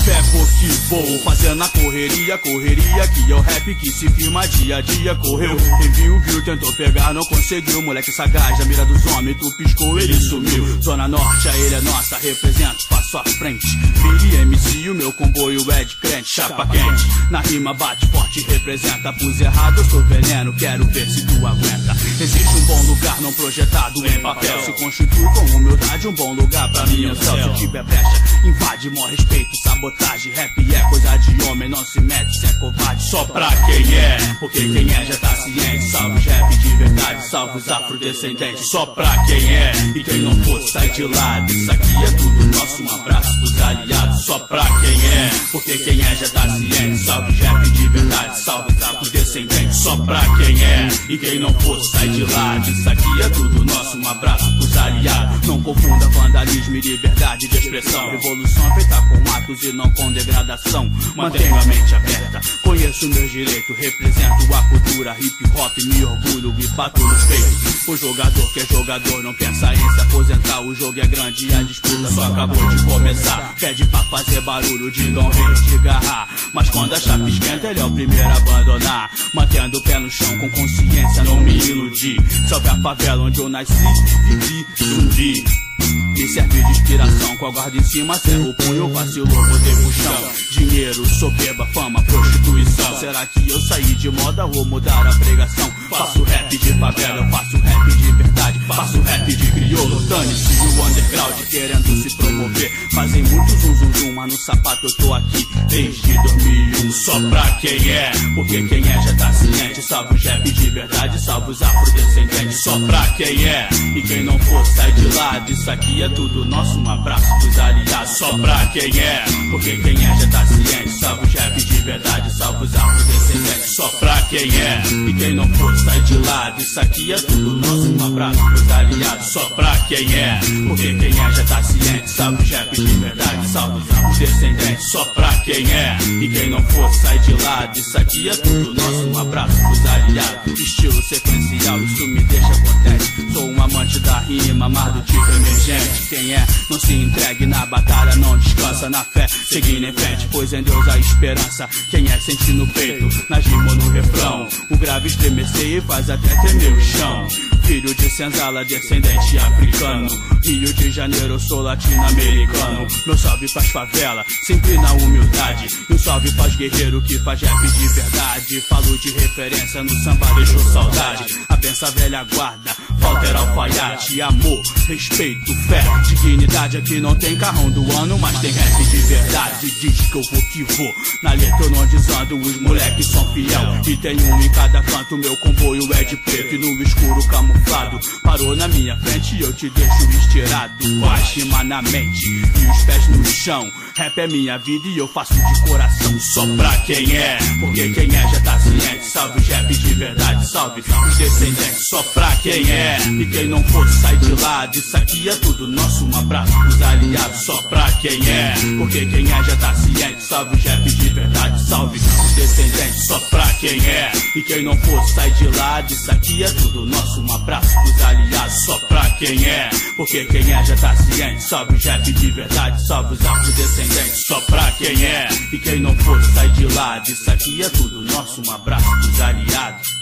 fé porque vou fazendo a correria que é o rap que se firma dia a dia. Correu, viu, tentou pegar, não conseguiu. Moleque sagaz, da mira dos homens, tu piscou, ele sumiu. Zona Norte, a ele é nossa, represento, passo à frente. Vire MC, o meu comboio é de crente, chapa quente. Na rima bate forte, representa. Pus errado, eu sou veneno, quero ver se tu aguenta. Existe um bom lugar não projetado em papel, se constitui com humildade um bom lugar pra mim. Se tiver brecha, invade, mó respeito, sabotagem. Rap é coisa de homem, não se mete, se é covarde. Só pra quem é, porque quem é já tá ciente. Salve os rap de verdade, salve os afrodescendentes. Só pra quem é, e quem não for sai de lado. Isso aqui é tudo nosso, um abraço pros aliados. Só pra quem é, porque quem é já tá ciente. Salve os rap de verdade, salve os afrodescendentes. Só pra quem é, e quem não for sai de lado. Isso aqui é tudo nosso, um abraço pros aliados. Não confunda vandalismo e liberdade de expressão. Revolução feita com atos e não com degradação. Mantenho a mente aberta, conheço meus direitos. Represento a cultura hip hop, me orgulho e bato no peito. O jogador que é jogador não pensa em se aposentar. O jogo é grande e a disputa só acabou de começar. Pede pra fazer barulho, diga um rei de garra. Mas quando a chapa esquenta, ele é o primeiro a abandonar. Mantendo o pé no chão com consciência, não me iludi. Salve a favela onde eu nasci, vivi, zumbi. Me serve de inspiração, com a guarda em cima, cerro o punho, vacilou, botei pro chão. Dinheiro, soberba, fama, prostituição. Será que eu saí de moda ou mudar a pregação? Faço rap de favela, eu faço rap de verdade. Faço rap de crioulo, dane-se o underground querendo se promover. Fazem muito zum, mas no sapato eu tô aqui desde 2001. Só pra quem é, porque quem é já tá ciente. Salve os rap de verdade, salve os afrodescendentes. Só pra quem é, e quem não for sai de lado. Isso aqui é tudo nosso, um abraço pros aliados. Só pra quem é, porque quem é já tá ciente. Salve os rap de verdade, salve os afrodescendentes. Só pra quem é, e quem não for sai de lado. Isso aqui é tudo nosso, um abraço pros aliados. Só pra quem é, porque quem é já tá ciente. Salve os rap de verdade, salve os afrodescendentes. Só pra quem é, e quem não for sai de lado. Isso aqui é tudo nosso, um abraço pros aliados. Estilo sequencial, isso me deixa contente. Sou um amante da rima, mais do tipo emergente. Quem é, não se entregue na batalha, não descansa na fé, seguindo em frente, pois em Deus a esperança. Quem é, sente no peito, nas rimas no refrão. O grave estremecer e faz até tremer o chão. Filho de senzala, descendente africano. Rio de Janeiro, eu sou latino-americano. Meu salve pras favela, sempre na humildade. E um salve pras guerreiro que faz rap de verdade. Falo de referência, no samba deixou saudade. A benção velha guarda, Walter Alfaiate. Amor, respeito, fé, dignidade. Aqui não tem carrão do ano, mas tem rap de verdade. Diz que eu vou que vou, na letra eu não desando. Os moleques são fiel, e tem um em cada canto. Meu comboio é de preto e no escuro camuflado. Parou na minha frente e eu te deixo estirado. Com a rima na mente e os pés no chão. Rap é minha vida e eu faço de coração. Só pra quem é, porque quem é já tá ciente. Salve os rap de verdade, salve os descendentes. Só pra quem é, e quem não for sai de lado. Isso aqui é tudo nosso, um abraço pros aliados. Só pra quem é, porque quem é já tá ciente. Salve os rap de verdade, salve os descendentes. Só pra quem é, e quem não for sai de lado. Isso aqui é tudo nosso, um abraço pros aliados. Só pra quem é, porque quem é já tá ciente. Salve os rap de verdade, salve os afrodescendentes. Só pra quem é, e quem não for sai de lado. Isso aqui é tudo nosso, um abraço pros aliados.